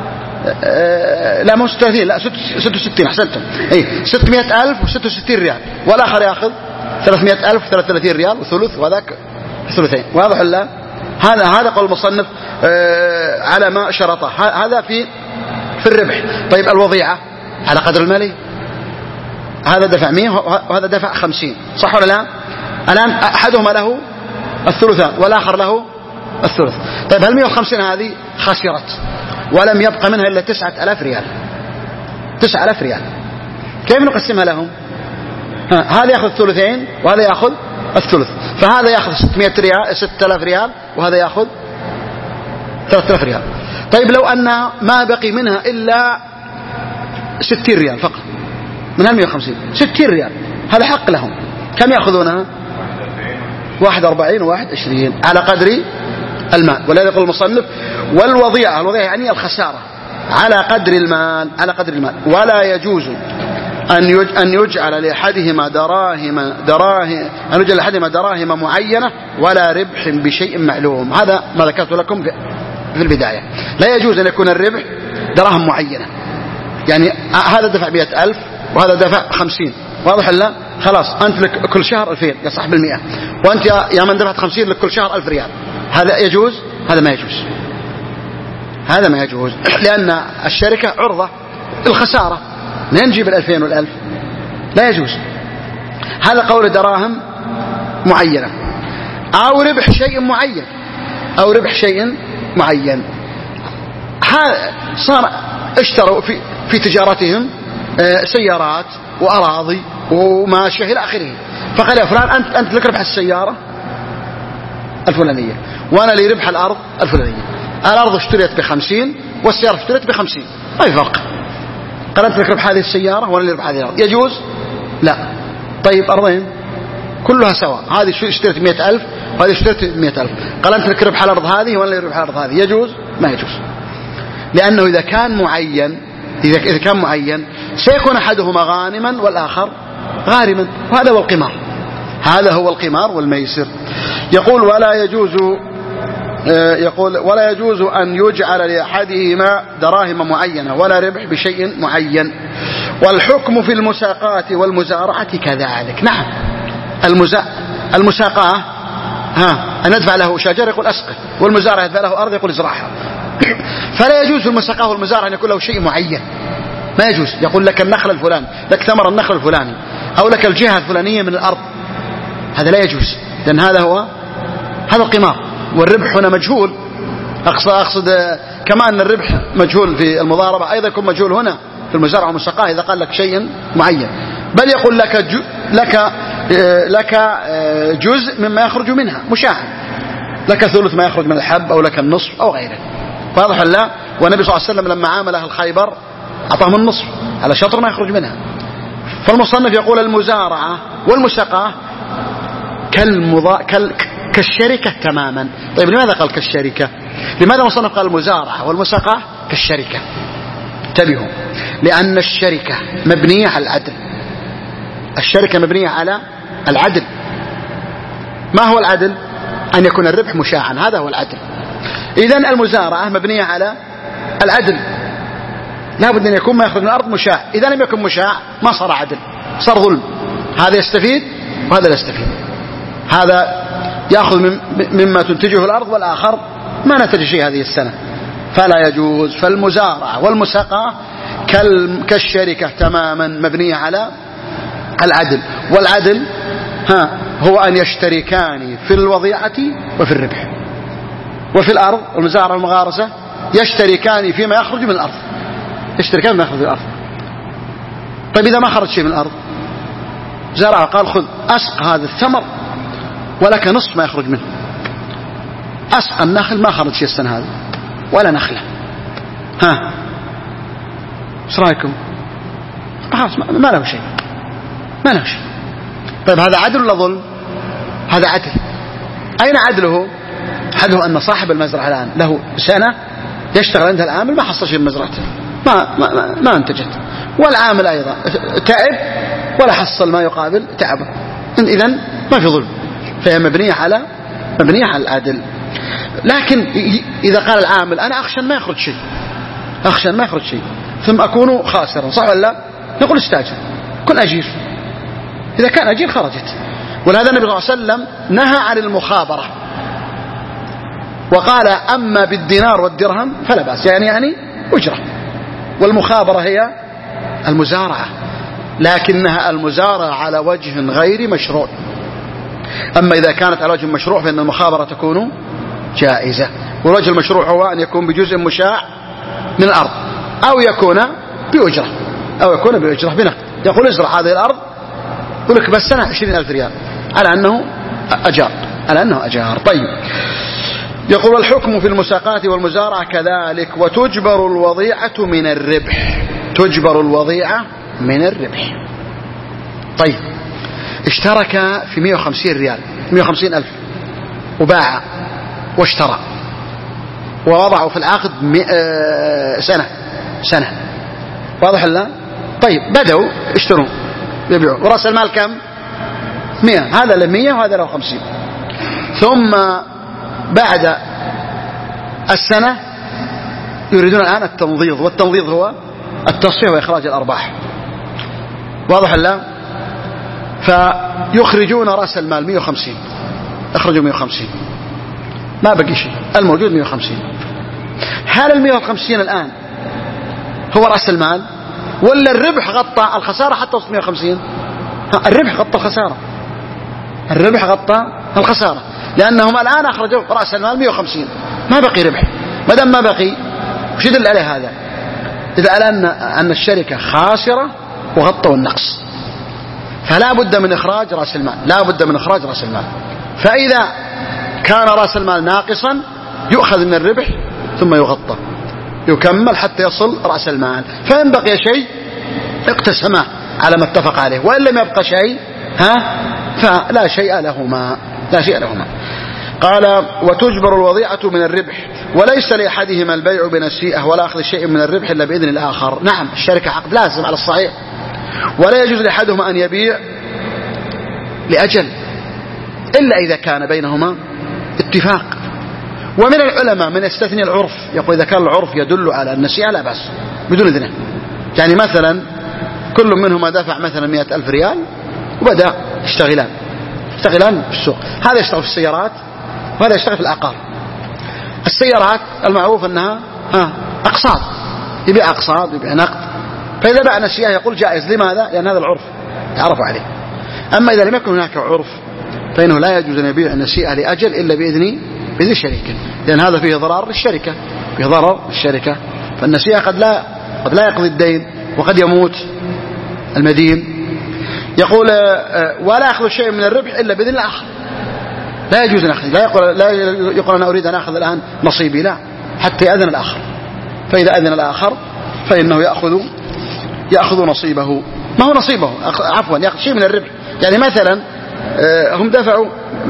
لا مو 36، لا 66، أحسنتم، 600,000 و66 ريال، والآخر يأخذ 300,000 و33 ريال وثلث، وذاك ثلثين. واضح ولا لا؟ هذا قول المصنف على ما شرطه. هذا في الربح. طيب الوضيعة على قدر المالي، هذا دفع 100 وهذا دفع 50، صح ولا لا؟ الآن أحدهما له الثلثان والآخر له الثلث. طيب هل 150 هذه خسرت ولم يبقى منها إلا 9,000 ريال، 9,000 ريال، كيف نقسمها لهم؟ هذا يأخذ ثلثين وهذا يأخذ الثلث، فهذا يأخذ 6,000 ريال وهذا يأخذ 3,000 ريال. طيب لو أن ما بقي منها إلا 60 ريال فقط من 150، 60 ريال، هذا حق لهم، كم يأخذونها؟ 41 و21 على قدر المال. ولذلك يقول المصنف والوضيعة، الوضيعة يعني الخسارة على قدر المال، على قدر المال. ولا يجوز أن يجعل لأحدهما دراهم معينة ولا ربح بشيء معلوم. هذا ما ذكرت لكم في البداية، لا يجوز أن يكون الربح دراهم معينة، يعني هذا دفع 100,000 وهذا دفع 50، واضح لا؟ خلاص أنت لك كل شهر 2000 يا صاحب 100، وأنت يا من دفعت 50 لك كل شهر 1000 ريال. هذا يجوز؟ هذا ما يجوز، هذا ما يجوز، لأن الشركة عرضة الخسارة، لا نجيب 2000 وال1000، لا يجوز. هذا قول دراهم معينة أو ربح شيء معين، أو ربح شيء معين. صار اشتروا في تجارتهم سيارات وأراضي وماشية إلى آخره، فقال يا فلان أنت لك ربح السيارة الفلانية وأنا لي ربح الأرض الفلانية، الأرض اشتريت ب50 والسيارة اشتريت ب50، ما في فرق، قال أنت لك ربح هذه السيارة وأنا لي ربح هذه الأرض، يجوز؟ لا. طيب أرضين كلها سواء، هذه اشتريت 100,000 وهذه اشتريت 100,000، قال أنت لك ربح الأرض هذه وأنا لي ربح الأرض هذه، يجوز؟ ما يجوز، لأنه إذا كان معين سيكون أحدهما غانما والآخر غارما، وهذا هو القمار، هذا هو القمار والميسر. يقول ولا يجوز أن يجعل لأحدهما دراهم معينة ولا ربح بشيء معين. والحكم في المساقات والمزارعة كذلك. نعم المساقات أن ندفع له شجر يقول أسقه، والمزارعة يدفع له أرض يقول ازرعها. فلا يجوز في المساقات والمزارعة أن يكون له شيء معين، ما يجوز. يقول لك النخل الفلاني، لك ثمر النخل الفلاني، أو لك الجهة الفلانية من الأرض، هذا لا يجوز، لأن هذا القمار، والربح هنا مجهول. أقصد كما أن الربح مجهول في المضاربة أيضا يكون مجهول هنا في المزارعة والمساقات إذا قال لك شيء معين، بل يقول لك جزء مما يخرج منها مشاع، لك ثلث ما يخرج من الحب أو لك النصف أو غيره. واضح لا؟ والنبي صلى الله عليه وسلم لما عامل أهل خيبر أعطاهم النصف على شطر ما يخرج منها. فالمصنف يقول المزارعة والمساقاة كالشركة تماما. طيب لماذا قال كالشركة؟ لماذا المصنف قال المزارعة والمساقاة كالشركة؟ انتبهوا، لأن الشركة مبنية على العدل. الشركة مبنية على العدل. ما هو العدل؟ أن يكون الربح مشاعا، هذا هو العدل. إذن المزارعة مبنية على العدل، لا بد أن يكون ما يخرج من الأرض مشاع. إذا لم يكن مشاع ما صار عدل، صار ظلم. هذا يستفيد وهذا لا يستفيد، هذا يأخذ مما تنتجه الأرض والآخر ما نتج شيء هذه السنة، فلا يجوز. فالمزارعة والمساقاة كالشركة تماما مبنية على العدل. والعدل هو أن يشتركان في الوضيعة وفي الربح. وفي الأرض المزارعة والمغارسة يشتركان فيما يخرج من الأرض، يشتركان فيما يخرج من الأرض. طيب إذا ما خرج شيء من الأرض، زرع قال خذ أسق هذا الثمر ولك نصف ما يخرج منه. أسق النخل ما خرج شيء السنة هذه ولا نخلة، ايش رايكم؟ خلاص ما له شيء، ما له شيء. طيب هذا عدل ولا ظلم؟ هذا عدل. أين عدله؟ عدله أن صاحب المزرعة الآن له سنة يشتغل عندها العامل ما حصل شيء من مزرعته، ما انتجت، والعامل أيضا تعب ولا حصل ما يقابل تعبه. إذن ما في ظلم، فهي مبنية على العدل. لكن إذا قال العامل أنا أخشى ما يخرج شيء، أخشى ما يخرج شيء ثم أكون خاسرا، صح ولا لا؟ نقول استاجر، كن أجير. إذا كان أجير خرجت. ولهذا النبي صلى الله عليه وسلم نهى عن المخابرة وقال أما بالدينار والدرهم فلا بأس، يعني أجرة. والمخابرة هي المزارعة، لكنها المزارعة على وجه غير مشروع. أما إذا كانت على وجه مشروع فإن المخابرة تكون جائزة. والوجه المشروع هو أن يكون بجزء مشاع من الأرض أو يكون بأجرة بنقد. يقول ازرع هذه الأرض ولك بس سنة 20,000 ريال على أنه أجار. طيب يقول الحكم في المساقات والمزارعة كذلك، وتجبر الوضيعة من الربح. تجبر الوضيعة من الربح. طيب اشترك في 150 ريال، 150,000، وباع واشترى ووضعوا في العقد سنة، واضح لا؟ طيب بدأوا اشتروا يبيعوا، ورأس المال كم؟ 100. هذا له 100 وهذا له 50. ثم بعد السنة يريدون الآن التنظيظ، والتنظيظ هو التصفية وإخراج الأرباح، واضح لا؟ فيخرجون رأس المال 150، اخرجوا 150، ما بقي شيء، الموجود 150. هل 150 الآن هو رأس المال ولا الربح غطى الخسارة حتى وصل 150؟ الربح غطى الخسارة، الربح غطى الخسارة، لأنهم الآن أخرجوا رأس المال 150، ما بقي ربح. ما دام ما بقي وش يدل عليه هذا؟ إذا أن الشركة خاسرة وغطوا النقص، فلا بد من إخراج رأس المال، لا بد من إخراج رأس المال. فإذا كان رأس المال ناقصا يؤخذ من الربح ثم يغطى يكمل حتى يصل رأس المال، فإن بقي شيء اقتسمه على ما اتفق عليه، وإن لم يبقى شيء فلا شيء لهما، لا شيء لهما. قال وتجبر الوضيعة من الربح، وليس لأحدهما البيع بنسيئة ولا أخذ شيء من الربح إلا بإذن الآخر. نعم الشركة عقد لازم على الصحيح، ولا يجوز لأحدهما أن يبيع لأجل إلا إذا كان بينهما اتفاق. ومن العلماء من يستثني العرف، يقول إذا كان العرف يدل على النسيئة لا بأس بدون إذنه. يعني مثلا كل منهما دفع مثلا 100,000 ريال وبدأ يشتغلان في السوق، هذا يشتغل في السيارات وهذا يشتغل في العقار. السيارات المعروف أنها أقساط، يبيع أقساط يبيع نقد، فإذا باع نسيئة يقول جائز. لماذا؟ لأن هذا العرف تعرفوا عليه. أما إذا لم يكن هناك عرف فإنه لا يجوز أن يبيع النسيئة لأجل إلا بإذن الشركة، لأن هذا فيه ضرر للشركة، فيه ضرر للشركة. فالنسيئة قد لا يقضي الدين وقد يموت المدين. يقول ولا يأخذ شيء من الربح إلا بإذن الآخر، لا يجوز أن يأخذ، لا يقول أنا أريد أن أخذ الآن نصيبي، لا، حتى يأذن الآخر، فإذا أذن الآخر فإنه يأخذ نصيبه، ما هو نصيبه عفوا، يأخذ شيء من الربح. يعني مثلا هم دفعوا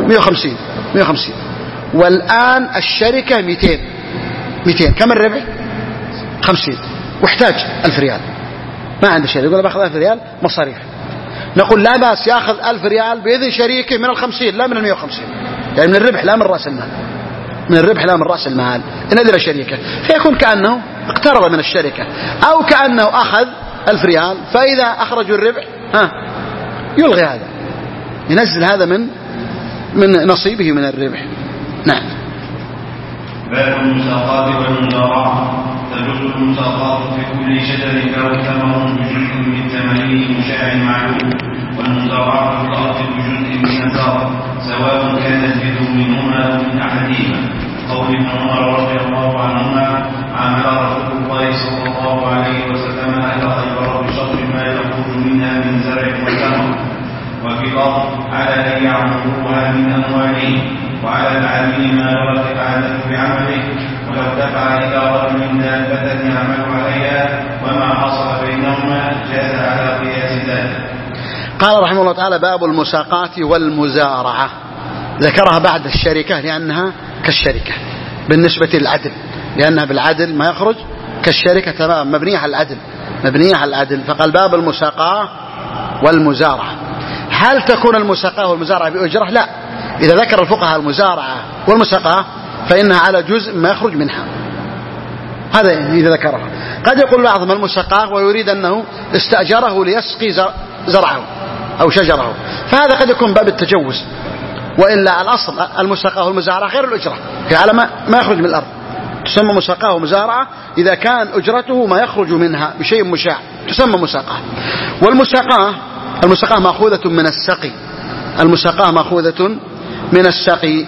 150 والآن الشركة 200 كم الربح؟ 50 واحتاج 1000 ريال، ما عنده شركة، يقول باخذ 1000 ريال مصاريف. نقول لا بأس يأخذ 1000 ريال بإذن شريكه من 50 لا من 150، يعني من الربح لا من رأس المال، من الربح لا من رأس المال إن أذن شريكه، فيكون كأنه اقترض من الشركة، أو كأنه أخذ 1000 ريال فإذا أخرجوا الربح يلغي هذا، ينزل هذا من نصيبه من الربح. نعم. باب المساقات والمزارعة. تجوز المساقات في كل شجر له ثمر بجزء من ثمره مشاع معلوم، والمزارعة الأرض بجزء من الثمر سواء كان الجد منهما أو من أحدهما. قول ابن عمر رضي الله عنهما: عمل رسول الله صلى الله عليه وسلم أهل خيبر بشطر ما يخرج منها من زرع وثمر، وفي الأرض على أن يعملوها من أموالهم، وعلى العامل ما جرت العادة بعمله، ولو دفع إلى رجل دابة يعمل عليها وما حصل بينهما جاز على قياس ذلك. قال رحمه الله تعالى: باب المساقات والمزارعة. ذكرها بعد الشركة لأنها كالشركة بالنسبة للعدل، لأنها بالعدل ما يخرج كالشركة تمام، مبنية على العدل، فقال باب المساقات والمزارعة. هل تكون المساقات والمزارعة بأجرة؟ لا، إذا ذكر الفقهاء المزارعة والمساقات فإنها على جزء ما يخرج منها، هذا إذا ذكرها. قد يقول بعضهم المساقات ويريد أنه استأجره ليسقي زرعه أو شجره، فهذا قد يكون باب التجوز، وإلا الأصل المساقات والمزارعة غير الأجرة، هي على ما يخرج من الأرض، تسمى مساقات ومزارعة إذا كان أجرته ما يخرج منها بشيء مشاع تسمى مساقات. والمساقات مأخوذة من السقي، المساقات مأخوذة من السقي.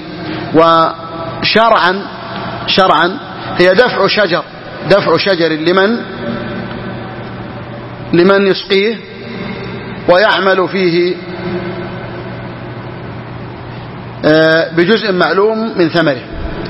وشرعا هي دفع شجر لمن يسقيه ويعمل فيه بجزء معلوم من ثمره.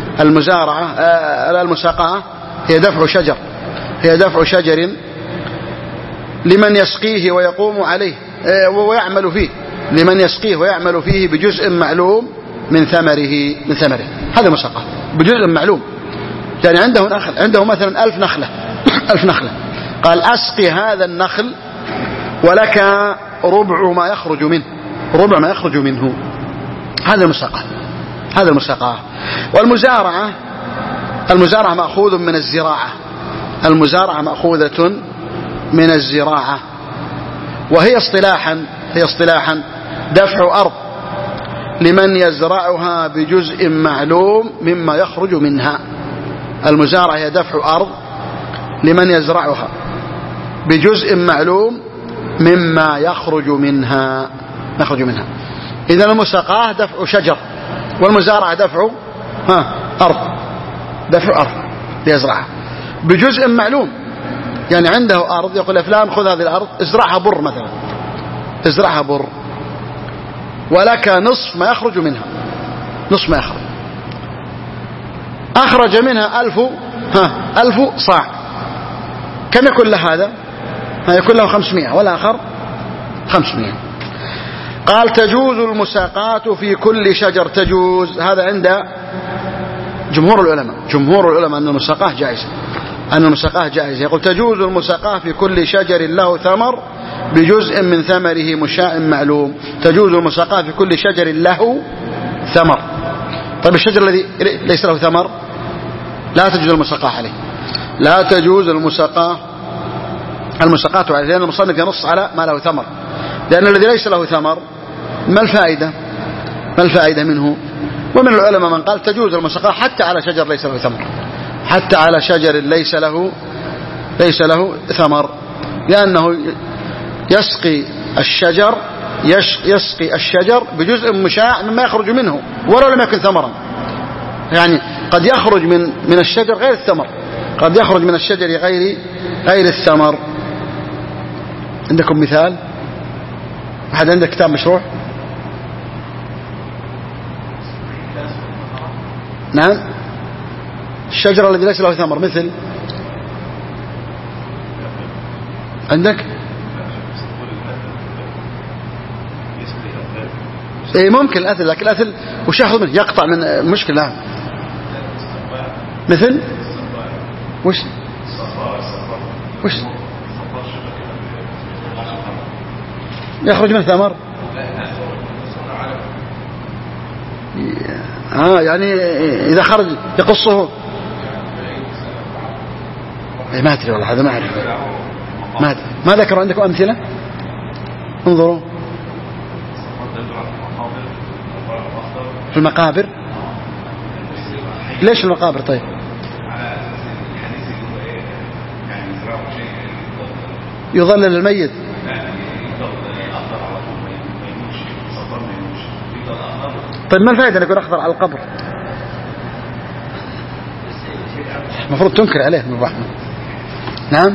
المساقات هي دفع شجر لمن يسقيه ويقوم عليه ويعمل فيه، لمن يسقيه ويعمل فيه بجزء معلوم من ثمره، هذا مساقات بجزء معلوم. يعني عنده مثلا 1000 نخلة، قال أسقي هذا النخل ولك ربع ما يخرج منه، هذا المساقات. والمزارعة مأخوذ من الزراعة، وهي اصطلاحا دفع أرض لمن يزرعها بجزء معلوم مما يخرج منها. المزارعة هي دفع أرض لمن يزرعها بجزء معلوم مما يخرج منها. إذن المساقات دفع شجر، والمزارعة دفع أرض ليزرعها بجزء معلوم. يعني عنده أرض يقول فلان خذ هذه الأرض ازرعها بر مثلا، ولك نصف ما يخرج منها، أخرج منها 1000 صاع، كم يكون له هذا؟ يكون له 500 والآخر 500. قال تجوز المساقات في كل شجر. تجوز هذا عند جمهور العلماء أن المساقات جائزة. يقول تجوز المساقات في كل شجر له ثمر بجزء من ثمره مشاع معلوم. تجوز المساقات في كل شجر له ثمر. طيب الشجر الذي ليس له ثمر لا تجوز المساقات عليه، لا تجوز المساقات عليه، لأن المصنف ينص على ما له ثمر، لأن الذي ليس له ثمر ما الفائدة منه. ومن العلماء من قال تجوز المساقات حتى على شجر ليس له ثمر، حتى على شجر ليس له ثمر، لأنه يسقي الشجر بجزء مشاع مما يخرج منه ولو لم يكن ثمرا. يعني قد يخرج من الشجر غير الثمر، قد يخرج من الشجر غير الثمر. عندكم مثال؟ أحد عنده كتاب مشروع؟ نعم. الشجر الذي ليس له ثمر مثل عندك ايه ممكن الأثل، لكن الأثل وش ياخذ منه؟ يقطع من مشكلة. مثل وش يخرج من ثمر؟ يعني إذا خرج يقصه. ما أدري والله، هذا ما أعرف، ما ذكر عندكم أمثلة؟ انظروا في المقابر. ليش المقابر؟ طيب يظلل الميت. طيب ما الفائدة أن يكون أخضر على القبر؟ المفروض تنكر عليه من الرحمة. نعم.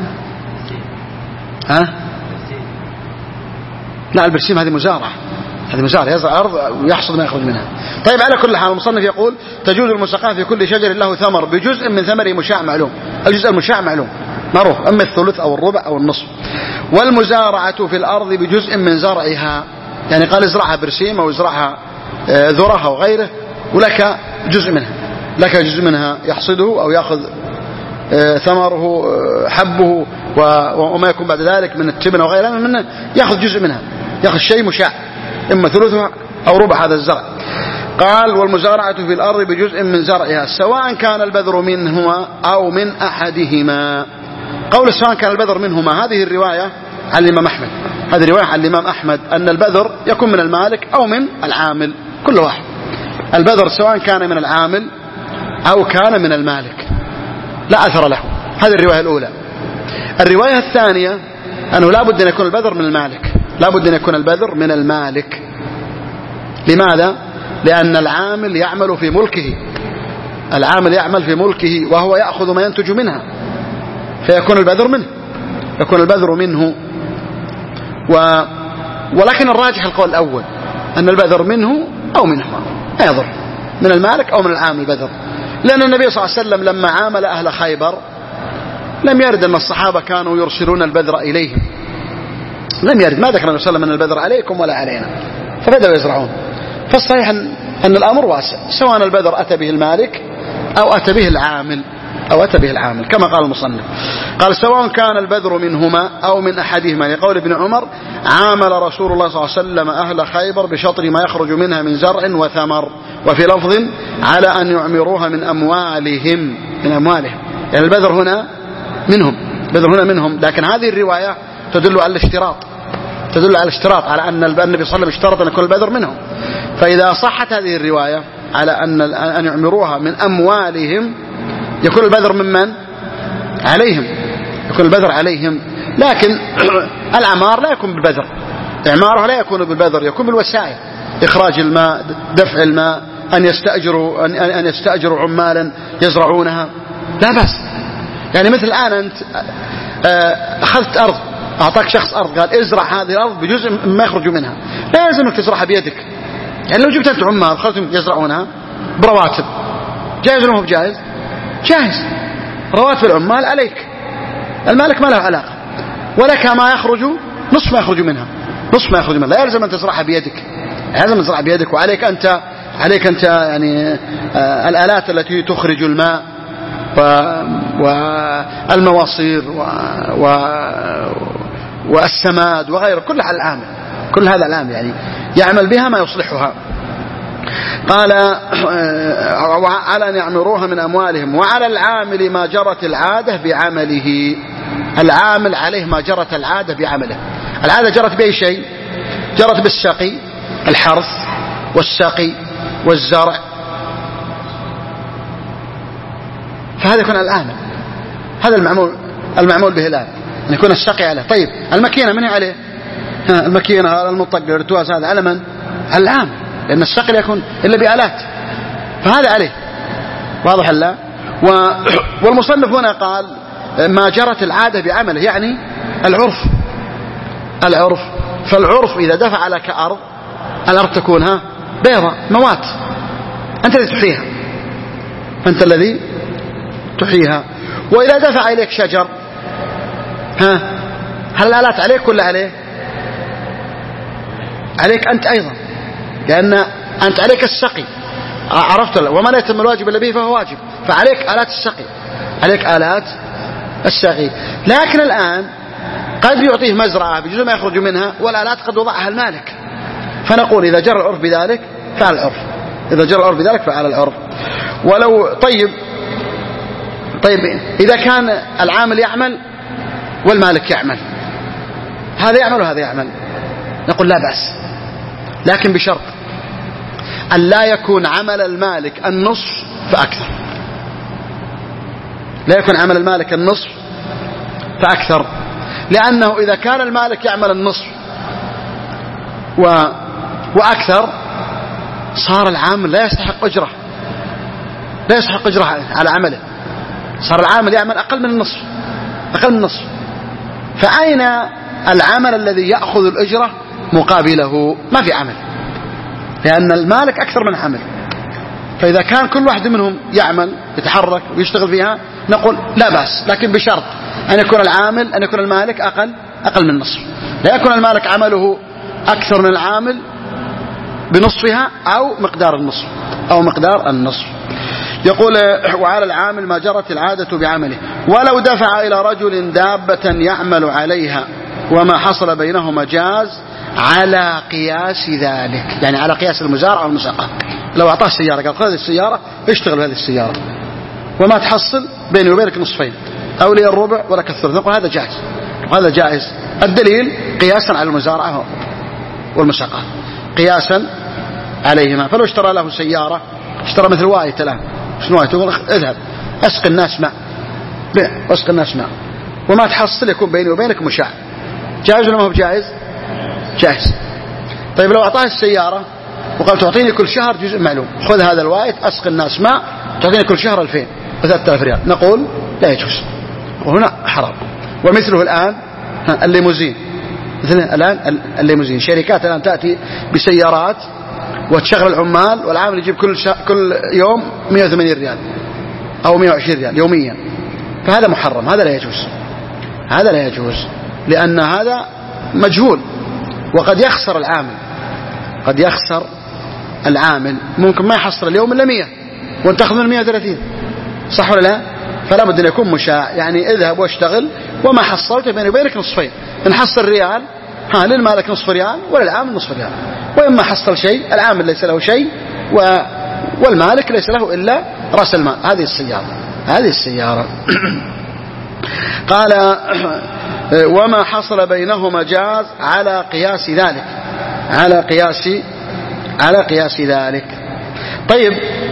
لا البرسيم هذه مزارعة، يزرع أرض ويحصد ما يخرج منها. طيب على كل حال المصنف يقول تجوز المساقاة في كل شجر له ثمر بجزء من ثمره مشاع معلوم. الجزء المشاع معلوم معروف، أما الثلث أو الربع أو النصف. والمزارعة في الأرض بجزء من زرعها، يعني قال ازرعها برسيم أو ازرعها ذرة أو غيره ولك جزء منها، لك جزء منها يحصده أو يأخذ ثمره حبه وما يكون بعد ذلك من التبن أو غيره منه، يأخذ جزء منها، يأخذ شيء مشاع إما ثلثها أو ربع هذا الزرع. قال والمزارعة في الأرض بجزء من زرعها سواء كان البذر منهما أو من أحدهما. قول سواء كان البذر منهما هذه الرواية عن الإمام أحمد، هذه رواية عن الإمام أحمد أن البذر يكون من المالك أو من العامل، كل واحد. البذر سواء كان من العامل أو كان من المالك لا أثر له. هذه الرواية الأولى. الرواية الثانية أنه لا بد أن يكون البذر من المالك، لا بد أن يكون البذر من المالك. لماذا؟ لأن العامل يعمل في ملكه، العامل يعمل في ملكه وهو يأخذ ما ينتج منها، فيكون البذر منه، يكون البذر منه. ولكن الراجح القول الأول أن البذر منه أو منهما، لا يضر، من المالك أو من العامل البذر. لأن النبي صلى الله عليه وسلم لما عامل أهل خيبر لم يرد أن الصحابة كانوا يرسلون البذر إليهم، لم يرد، ما ذكر النبي صلى الله عليه وسلم أن البذر عليكم ولا علينا، فبدأوا يزرعون. فالصحيح أن الأمر واسع، سواء البذر أتى به المالك أو أتى به العامل، كما قال المصنف. قال سواء كان البذر منهما أو من أحدهما، لقول ابن عمر عامل رسول الله صلى الله عليه وسلم أهل خيبر بشطر ما يخرج منها من زرع وثمر، وفي لفظ على أن يعمروها من أموالهم، يعني البذر هنا منهم، لكن هذه الرواية تدل على الاشتراط، على أن النبي صلى الله عليه وسلم اشترط أن يكون البذر منهم. فإذا صحت هذه الرواية على أن يعمروها من أموالهم يكون البذر ممن؟ عليهم، يكون البذر عليهم. لكن العمار لا يكون بالبذر، إعمارها لا يكون بالبذر، يكون بالوسائل، إخراج الماء، دفع الماء، أن يستأجروا عمالا يزرعونها، لا بأس. يعني مثل الآن أنت أخذت أرض، أعطاك شخص أرض قال ازرع هذه الأرض بجزء مما يخرج منها، لا يلزم أنك تزرعها بيدك. يعني لو جبت أنت عمال خلتهم يزرعونها برواتب، جائز ولا مو بجائز؟ جائز، رواتب العمال عليك، المالك ما له علاقة، ولك ما يخرج نصف ما يخرج منها، لا يلزم أن تزرعها بيدك، لازم تزرعها بيدك. وعليك أنت يعني الآلات التي تخرج الماء والمواصير والسماد وغيره، كل هذا العامل يعني يعمل بها ما يصلحها. قال على أن يعمروها من أموالهم، وعلى العامل ما جرت العادة بعمله، العامل عليه ما جرت العادة بعمله. العادة جرت بأي شيء؟ جرت بالسقي، الحرث والسقي والزرع، فهذا يكون العامل، هذا المعمول به الآن، أن يكون السقي عليه. طيب الماكينة من عليه؟ الماكينة المطقر التواس هذا على من؟ العامل، لأن السقي لا يكون إلا بآلات، فهذا عليه. واضح لا؟ والمصنف هنا قال ما جرت العادة بعمله، يعني العرف. فالعرف إذا دفع لك أرض، الأرض تكون بيضاء موات، أنت الذي تحييها، أنت الذي تحييها. وإذا دفع إليك شجر هل الآلات عليك ولا عليه؟ عليك أنت أيضا، لأن أنت عليك السقي، عرفت؟ وما لا يتم الواجب إلا به فهو واجب، فعليك آلات السقي، عليك آلات السقي. لكن الآن قد يعطيه مزرعة بجزء ما يخرج منها والآلات قد وضعها المالك، فنقول إذا جرى العرف بذلك فعل العرف، إذا جرى العرف بذلك فعل العرف. ولو طيب إذا كان العامل يعمل والمالك يعمل، هذا يعمل وهذا يعمل، نقول لا بأس، لكن بشرط أن لا يكون عمل المالك النصف فأكثر، لا يكون عمل المالك النصف فأكثر، لأنه إذا كان المالك يعمل النصف وأكثر صار العامل لا يستحق أجره، لا يستحق أجره على عمله، صار العامل يعمل أقل من النصف، أقل من النصف، فأين العمل الذي يأخذ الأجرة مقابله؟ ما في عمل، لأن المالك أكثر من عمل. فإذا كان كل واحد منهم يعمل يتحرك ويشتغل فيها نقول لا بأس، لكن بشرط أن يكون العامل أن يكون المالك أقل من النصف، لا يكون المالك عمله أكثر من العامل بنصفها أو مقدار النصف. يقول وعلى العامل ما جرت العادة بعمله، ولو دفع إلى رجل دابة يعمل عليها وما حصل بينهما جاز على قياس ذلك، يعني على قياس المزارع والمساقة. لو أعطاه سيارة قال خذ السيارة اشتغل بهذه السيارة وما تحصل بيني وبينك نصفين أو لي الربع ولك الثلث، نقول هذا جائز، هذا جائز. الدليل قياسا على المزارعة والمساقة، قياسا عليهما. فلو اشترى له سيارة، اشترى مثل وايت الآن، شنو وايت؟ يقول اذهب اسق الناس ماء، بيع واسق الناس ماء وما تحصل يكون بيني وبينك مشاع، جائز ولا ما هو جائز؟ جائز. طيب لو أعطاه السيارة وقال تعطيني كل شهر جزء معلوم، خذ هذا الوايت أسق الناس ماء تعطيني كل شهر 2000 و3000 ريال، نقول لا يجوز، وهنا حرام. ومثله الآن الليموزين، مثل الآن الليموزين، شركات الآن تأتي بسيارات وتشغل العمال والعامل يجيب كل يوم 180 ريال أو 120 ريال يوميا، فهذا محرم، هذا لا يجوز، هذا لا يجوز، لأن هذا مجهول وقد يخسر العامل، قد يخسر العامل، ممكن ما يحصل اليوم إلا 100 وانت تأخذ من 130، صح ولا لا؟ فلا بد أن يكون مشاع، يعني اذهب واشتغل وما حصلت بيني وبينك نصفين، إن حصل ريال للمالك نصف ريال وللعامل نصف ريال، وإما حصل شيء العامل ليس له شيء والمالك ليس له إلا رأس المال. هذه السيارة قال وما حصل بينهما جاز على قياس ذلك، على قياس ذلك. طيب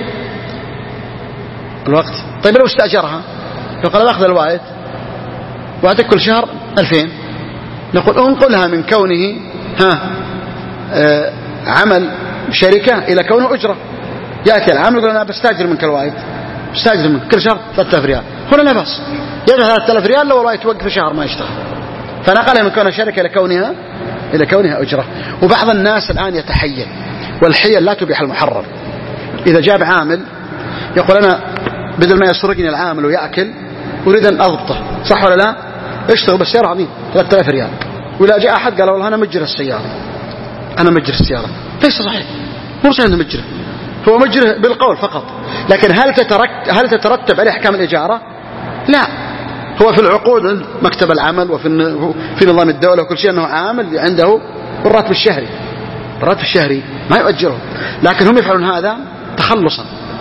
الوقت، طيب لو استأجرها، لو قال أخذ الوايت وأعطيك كل شهر 2000، نقول انقلها من كونه عمل شركة إلى كونه أجرة. يأتي العامل يقول أنا بستأجر منك الوايت، بستأجر منك كل شهر 3000 ريال، هنا لا بأس، يدفع 3000 ريال لو الوايت توقف شهر ما يشتغل، فنقلها من كونها شركة إلى كونها أجرة. وبعض الناس الآن يتحيل، والحيل لا تبيح المحرم. إذا جاب عامل يقول أنا بدل ما يسرقني العامل ويأكل أريد أن أضبطه، صح ولا لا؟ اشتغل بالسيارة عظيم 3000 ريال، وإذا جاء أحد قال والله أنا مجر السيارة، أنا مجر السيارة، ليس صحيح، مو صحيح أنه مجره، هو مجره بالقول فقط، لكن هل تترتب عليه أحكام الإجارة؟ لا، هو في العقود عند مكتب العمل وفي نظام الدولة وكل شيء أنه عامل عنده الراتب الشهري ما يؤجره، لكن هم يفعلون هذا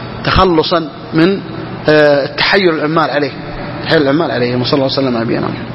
تخلصا من تحيل العمال عليه، وصلى الله وسلم على نبينا محمد.